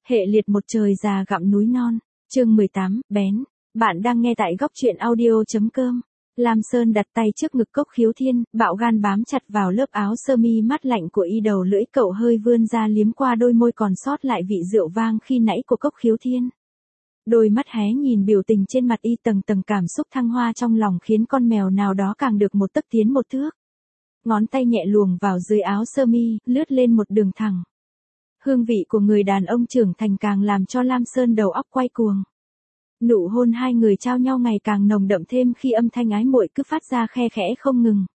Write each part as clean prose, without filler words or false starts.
Hệ liệt một trời già gặm núi non. Chương 18, bén. Bạn đang nghe tại góc truyện audio.com. Lam Sơn đặt tay trước ngực Cốc Khiếu Thiên, bạo gan bám chặt vào lớp áo sơ mi mát lạnh của y, đầu lưỡi cậu hơi vươn ra liếm qua đôi môi còn sót lại vị rượu vang khi nãy của Cốc Khiếu Thiên. Đôi mắt hé nhìn biểu tình trên mặt y, tầng tầng cảm xúc thăng hoa trong lòng khiến con mèo nào đó càng được một tấc tiến một thước. Ngón tay nhẹ luồng vào dưới áo sơ mi, lướt lên một đường thẳng. Hương vị của người đàn ông trưởng thành càng làm cho Lam Sơn đầu óc quay cuồng. Nụ hôn hai người trao nhau ngày càng nồng đậm thêm khi âm thanh ái muội cứ phát ra khe khẽ không ngừng.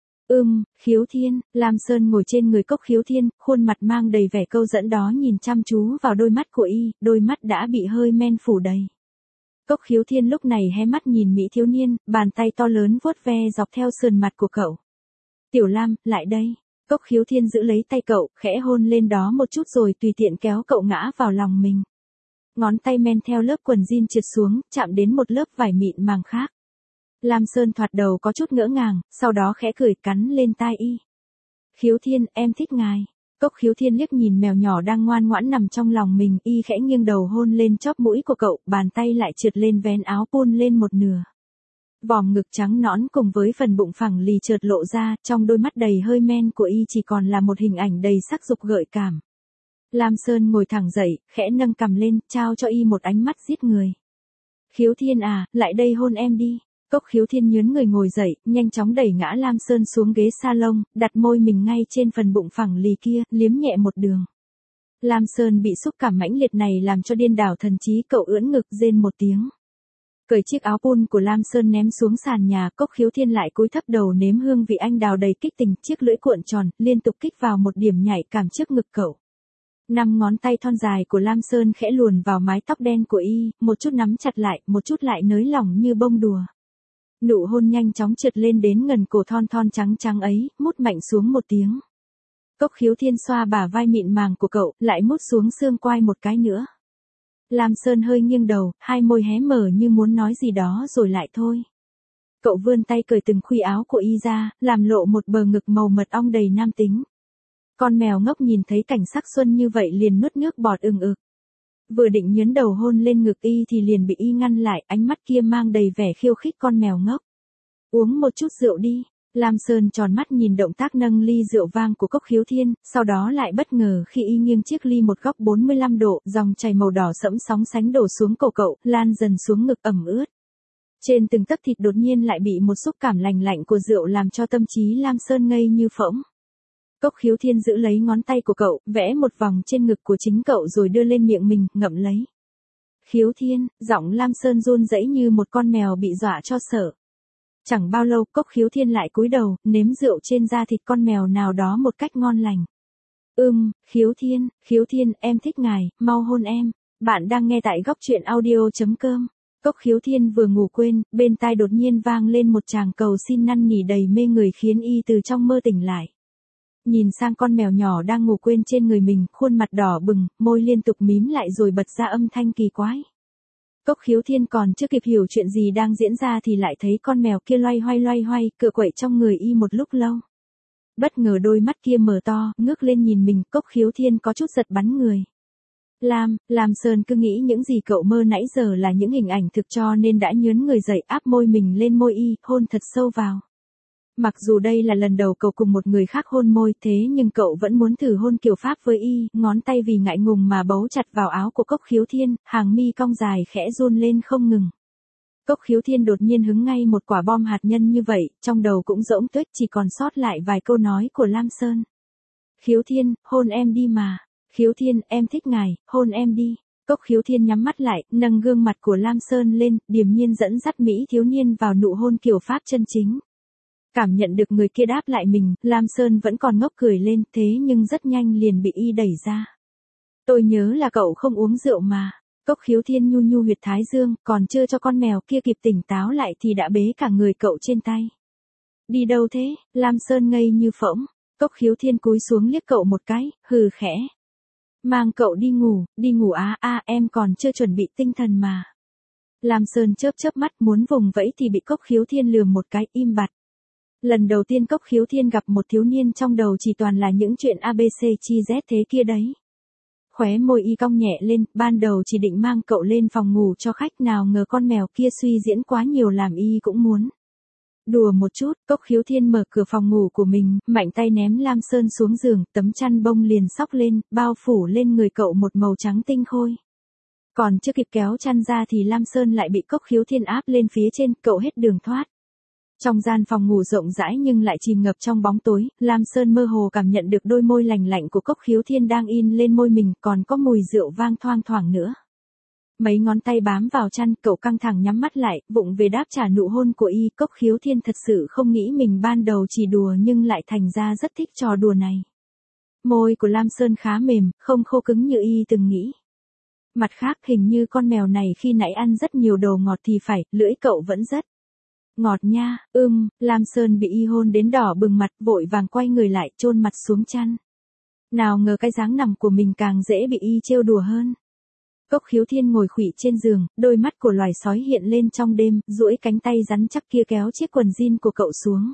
Khiếu Thiên. Lam Sơn ngồi trên người Cốc Khiếu Thiên, khuôn mặt mang đầy vẻ câu dẫn đó nhìn chăm chú vào đôi mắt của y, đôi mắt đã bị hơi men phủ đầy. Cốc Khiếu Thiên lúc này hé mắt nhìn mỹ thiếu niên, bàn tay to lớn vuốt ve dọc theo sườn mặt của cậu. Tiểu Lam, lại đây. Cốc Khiếu Thiên giữ lấy tay cậu, khẽ hôn lên đó một chút rồi tùy tiện kéo cậu ngã vào lòng mình. Ngón tay men theo lớp quần jean trượt xuống, chạm đến một lớp vải mịn màng khác. Lam Sơn thoạt đầu có chút ngỡ ngàng, sau đó khẽ cười cắn lên tai y. Khiếu Thiên, em thích ngài. Cốc Khiếu Thiên liếc nhìn mèo nhỏ đang ngoan ngoãn nằm trong lòng mình, y khẽ nghiêng đầu hôn lên chóp mũi của cậu, bàn tay lại trượt lên vén áo pun lên một nửa. Vòm ngực trắng nõn cùng với phần bụng phẳng lì chợt lộ ra, trong đôi mắt đầy hơi men của y chỉ còn là một hình ảnh đầy sắc dục gợi cảm. Lam Sơn ngồi thẳng dậy, khẽ nâng cằm lên, trao cho y một ánh mắt giết người. Khiếu Thiên à, lại đây hôn em đi. Cốc Khiếu Thiên nhướn người ngồi dậy, nhanh chóng đẩy ngã Lam Sơn xuống ghế salon, đặt môi mình ngay trên phần bụng phẳng lì kia, liếm nhẹ một đường. Lam Sơn bị xúc cảm mãnh liệt này làm cho điên đảo thần trí, cậu ưỡn ngực rên một tiếng. Cởi chiếc áo pun của Lam Sơn ném xuống sàn nhà, Cốc Khiếu Thiên lại cúi thấp đầu nếm hương vị anh đào đầy kích tình, chiếc lưỡi cuộn tròn, liên tục kích vào một điểm nhạy cảm trước ngực cậu. 5 ngón tay thon dài của Lam Sơn khẽ luồn vào mái tóc đen của y, một chút nắm chặt lại, một chút lại nới lỏng như bông đùa. Nụ hôn nhanh chóng trượt lên đến gần cổ thon thon trắng trắng ấy, mút mạnh xuống một tiếng. Cốc Khiếu Thiên xoa bả vai mịn màng của cậu, lại mút xuống xương quai một cái nữa. Lam Sơn hơi nghiêng đầu, hai môi hé mở như muốn nói gì đó rồi lại thôi. Cậu vươn tay cởi từng khuy áo của y ra, làm lộ một bờ ngực màu mật ong đầy nam tính. Con mèo ngốc nhìn thấy cảnh sắc xuân như vậy liền nuốt nước bọt ừng ực. Vừa định nhướn đầu hôn lên ngực y thì liền bị y ngăn lại, ánh mắt kia mang đầy vẻ khiêu khích con mèo ngốc. Uống một chút rượu đi. Lam Sơn tròn mắt nhìn động tác nâng ly rượu vang của Cốc Khiếu Thiên, sau đó lại bất ngờ khi y nghiêng chiếc ly một góc 45 độ, dòng chảy màu đỏ sẫm sóng sánh đổ xuống cổ cậu, lan dần xuống ngực ẩm ướt. Trên từng tấc thịt đột nhiên lại bị một xúc cảm lành lạnh của rượu làm cho tâm trí Lam Sơn ngây như phỗng. Cốc Khiếu Thiên giữ lấy ngón tay của cậu, vẽ một vòng trên ngực của chính cậu rồi đưa lên miệng mình, ngậm lấy. Khiếu Thiên, giọng Lam Sơn run rẩy như một con mèo bị dọa cho sợ. Chẳng bao lâu, Cốc Khiếu Thiên lại cúi đầu, nếm rượu trên da thịt con mèo nào đó một cách ngon lành. Khiếu Thiên, em thích ngài, mau hôn em. Bạn đang nghe tại góc truyện audio.com. Cốc Khiếu Thiên vừa ngủ quên, bên tai đột nhiên vang lên một tràng cầu xin năn nỉ đầy mê người khiến y từ trong mơ tỉnh lại. Nhìn sang con mèo nhỏ đang ngủ quên trên người mình, khuôn mặt đỏ bừng, môi liên tục mím lại rồi bật ra âm thanh kỳ quái. Cốc Khiếu Thiên còn chưa kịp hiểu chuyện gì đang diễn ra thì lại thấy con mèo kia loay hoay, cựa quậy trong người y một lúc lâu. Bất ngờ đôi mắt kia mở to, ngước lên nhìn mình, Cốc Khiếu Thiên có chút giật bắn người. Lam Sơn cứ nghĩ những gì cậu mơ nãy giờ là những hình ảnh thực cho nên đã nhướn người dậy áp môi mình lên môi y, hôn thật sâu vào. Mặc dù đây là lần đầu cậu cùng một người khác hôn môi thế nhưng cậu vẫn muốn thử hôn kiểu Pháp với y, ngón tay vì ngại ngùng mà bấu chặt vào áo của Cốc Khiếu Thiên, hàng mi cong dài khẽ run lên không ngừng. Cốc Khiếu Thiên đột nhiên hứng ngay một quả bom hạt nhân như vậy, trong đầu cũng rỗng tuếch chỉ còn sót lại vài câu nói của Lam Sơn. Khiếu Thiên, hôn em đi mà. Khiếu Thiên, em thích ngài, hôn em đi. Cốc Khiếu Thiên nhắm mắt lại, nâng gương mặt của Lam Sơn lên, điềm nhiên dẫn dắt mỹ thiếu niên vào nụ hôn kiểu Pháp chân chính. Cảm nhận được người kia đáp lại mình, Lam Sơn vẫn còn ngốc cười lên thế nhưng rất nhanh liền bị y đẩy ra. Tôi nhớ là cậu không uống rượu mà. Cốc Khiếu Thiên nhu nhu huyệt thái dương, còn chưa cho con mèo kia kịp tỉnh táo lại thì đã bế cả người cậu trên tay. Đi đâu thế? Lam Sơn ngây như phỗng. Cốc Khiếu Thiên cúi xuống liếc cậu một cái, hừ khẽ. Mang cậu đi ngủ em còn chưa chuẩn bị tinh thần mà. Lam Sơn chớp mắt muốn vùng vẫy thì bị Cốc Khiếu Thiên lườm một cái im bặt. Lần đầu tiên Cốc Khiếu Thiên gặp một thiếu niên trong đầu chỉ toàn là những chuyện ABC chi Z thế kia đấy. Khóe môi y cong nhẹ lên, ban đầu chỉ định mang cậu lên phòng ngủ cho khách, nào ngờ con mèo kia suy diễn quá nhiều làm y cũng muốn đùa một chút. Cốc Khiếu Thiên mở cửa phòng ngủ của mình, mạnh tay ném Lam Sơn xuống giường, tấm chăn bông liền xốc lên, bao phủ lên người cậu một màu trắng tinh khôi. Còn chưa kịp kéo chăn ra thì Lam Sơn lại bị Cốc Khiếu Thiên áp lên phía trên, cậu hết đường thoát. Trong gian phòng ngủ rộng rãi nhưng lại chìm ngập trong bóng tối, Lam Sơn mơ hồ cảm nhận được đôi môi lành lạnh của Cốc Khiếu Thiên đang in lên môi mình, còn có mùi rượu vang thoang thoảng nữa. Mấy ngón tay bám vào chăn, cậu căng thẳng nhắm mắt lại, vụng về đáp trả nụ hôn của y. Cốc Khiếu Thiên thật sự không nghĩ mình ban đầu chỉ đùa nhưng lại thành ra rất thích trò đùa này. Môi của Lam Sơn khá mềm, không khô cứng như y từng nghĩ. Mặt khác hình như con mèo này khi nãy ăn rất nhiều đồ ngọt thì phải, lưỡi cậu vẫn rất ngọt nha. Lam Sơn bị y hôn đến đỏ bừng mặt, vội vàng quay người lại, chôn mặt xuống chăn. Nào ngờ cái dáng nằm của mình càng dễ bị y trêu đùa hơn. Cốc Khiếu Thiên ngồi khuỵu trên giường, đôi mắt của loài sói hiện lên trong đêm, duỗi cánh tay rắn chắc kia kéo chiếc quần jean của cậu xuống.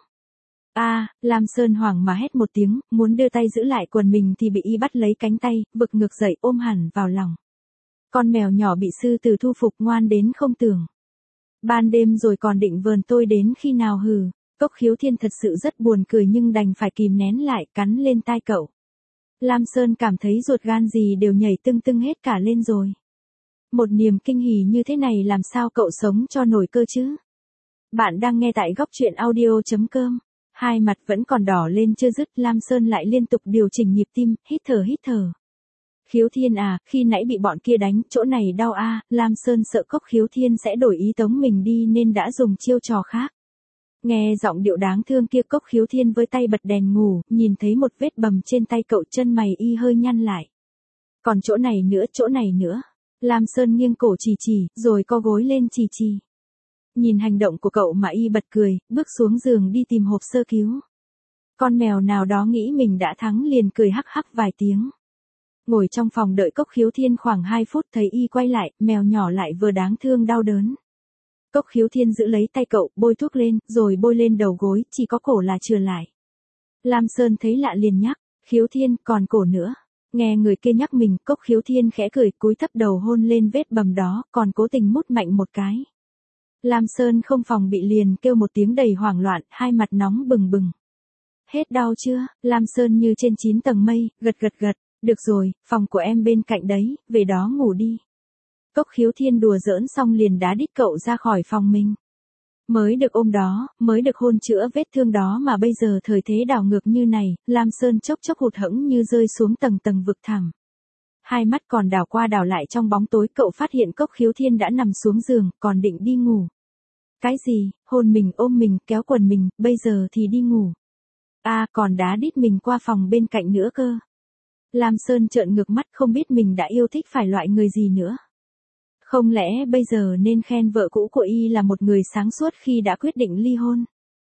Lam Sơn hoảng mà hét một tiếng, muốn đưa tay giữ lại quần mình thì bị y bắt lấy cánh tay, vực ngược dậy ôm hẳn vào lòng. Con mèo nhỏ bị sư tử thu phục ngoan đến không tưởng. Ban đêm rồi còn định vờn tôi đến khi nào hừ. Cốc Khiếu Thiên thật sự rất buồn cười nhưng đành phải kìm nén lại, cắn lên tai cậu. Lam Sơn cảm thấy ruột gan gì đều nhảy tưng tưng hết cả lên rồi. Một niềm kinh hỉ như thế này làm sao cậu sống cho nổi cơ chứ? Bạn đang nghe tại góc truyện audio.com. Hai mặt vẫn còn đỏ lên chưa dứt, Lam Sơn lại liên tục điều chỉnh nhịp tim, hít thở. Khiếu Thiên à, khi nãy bị bọn kia đánh, chỗ này đau Lam Sơn sợ Cốc Khiếu Thiên sẽ đổi ý tống mình đi nên đã dùng chiêu trò khác. Nghe giọng điệu đáng thương kia, Cốc Khiếu Thiên với tay bật đèn ngủ, nhìn thấy một vết bầm trên tay cậu, chân mày y hơi nhăn lại. Còn chỗ này nữa. Lam Sơn nghiêng cổ chỉ, rồi co gối lên chỉ. Nhìn hành động của cậu mà y bật cười, bước xuống giường đi tìm hộp sơ cứu. Con mèo nào đó nghĩ mình đã thắng liền cười hắc hắc vài tiếng. Ngồi trong phòng đợi Cốc Khiếu Thiên khoảng 2 phút thấy y quay lại, mèo nhỏ lại vừa đáng thương đau đớn. Cốc Khiếu Thiên giữ lấy tay cậu, bôi thuốc lên, rồi bôi lên đầu gối, chỉ có cổ là chừa lại. Lam Sơn thấy lạ liền nhắc, Khiếu Thiên, còn cổ nữa. Nghe người kia nhắc mình, Cốc Khiếu Thiên khẽ cười, cúi thấp đầu hôn lên vết bầm đó, còn cố tình mút mạnh một cái. Lam Sơn không phòng bị liền kêu một tiếng đầy hoảng loạn, hai mặt nóng bừng. Hết đau chưa? Lam Sơn như trên 9 tầng mây, gật. Được rồi, phòng của em bên cạnh đấy, về đó ngủ đi. Cốc Khiếu Thiên đùa giỡn xong liền đá đít cậu ra khỏi phòng mình. Mới được ôm đó, mới được hôn chữa vết thương đó mà bây giờ thời thế đảo ngược như này, Lam Sơn chốc hụt hẫng như rơi xuống tầng vực thẳm. Hai mắt còn đảo qua đảo lại trong bóng tối, cậu phát hiện Cốc Khiếu Thiên đã nằm xuống giường, còn định đi ngủ. Cái gì, hôn mình, ôm mình, kéo quần mình, bây giờ thì đi ngủ. Còn đá đít mình qua phòng bên cạnh nữa cơ. Lam Sơn trợn ngược mắt, không biết mình đã yêu thích phải loại người gì nữa. Không lẽ bây giờ nên khen vợ cũ của y là một người sáng suốt khi đã quyết định ly hôn?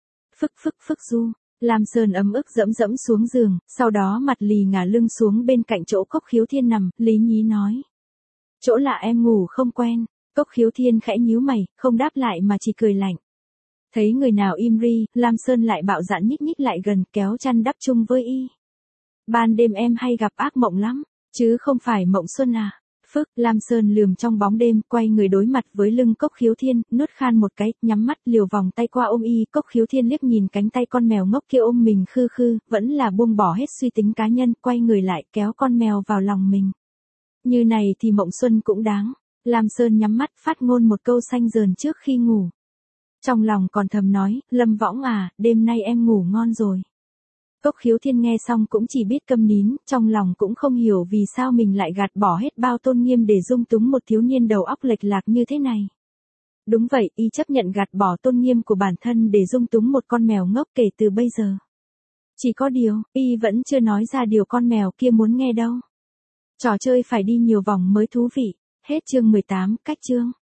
Phức du. Lam Sơn ấm ức dẫm xuống giường, sau đó mặt lì ngả lưng xuống bên cạnh chỗ Cốc Khiếu Thiên nằm, lý nhí nói. Chỗ lạ em ngủ không quen. Cốc Khiếu Thiên khẽ nhíu mày, không đáp lại mà chỉ cười lạnh. Thấy người nào im ri, Lam Sơn lại bạo dạn nhích lại gần, kéo chăn đắp chung với y. Ban đêm em hay gặp ác mộng lắm, chứ không phải mộng xuân à? Lam Sơn lườm trong bóng đêm, quay người đối mặt với lưng Cốc Khiếu Thiên, nuốt khan một cái, nhắm mắt liều vòng tay qua ôm y. Cốc Khiếu Thiên liếc nhìn cánh tay con mèo ngốc kia ôm mình khư, vẫn là buông bỏ hết suy tính cá nhân, quay người lại kéo con mèo vào lòng mình. Như này thì mộng xuân cũng đáng. Lam Sơn nhắm mắt phát ngôn một câu xanh dờn trước khi ngủ. Trong lòng còn thầm nói, Lâm Võng à, đêm nay em ngủ ngon rồi. Cốc Khiếu Thiên nghe xong cũng chỉ biết câm nín, trong lòng cũng không hiểu vì sao mình lại gạt bỏ hết bao tôn nghiêm để dung túng một thiếu niên đầu óc lệch lạc như thế này. Đúng vậy, y chấp nhận gạt bỏ tôn nghiêm của bản thân để dung túng một con mèo ngốc kể từ bây giờ. Chỉ có điều, y vẫn chưa nói ra điều con mèo kia muốn nghe đâu. Trò chơi phải đi nhiều vòng mới thú vị. Hết chương 18, cách chương.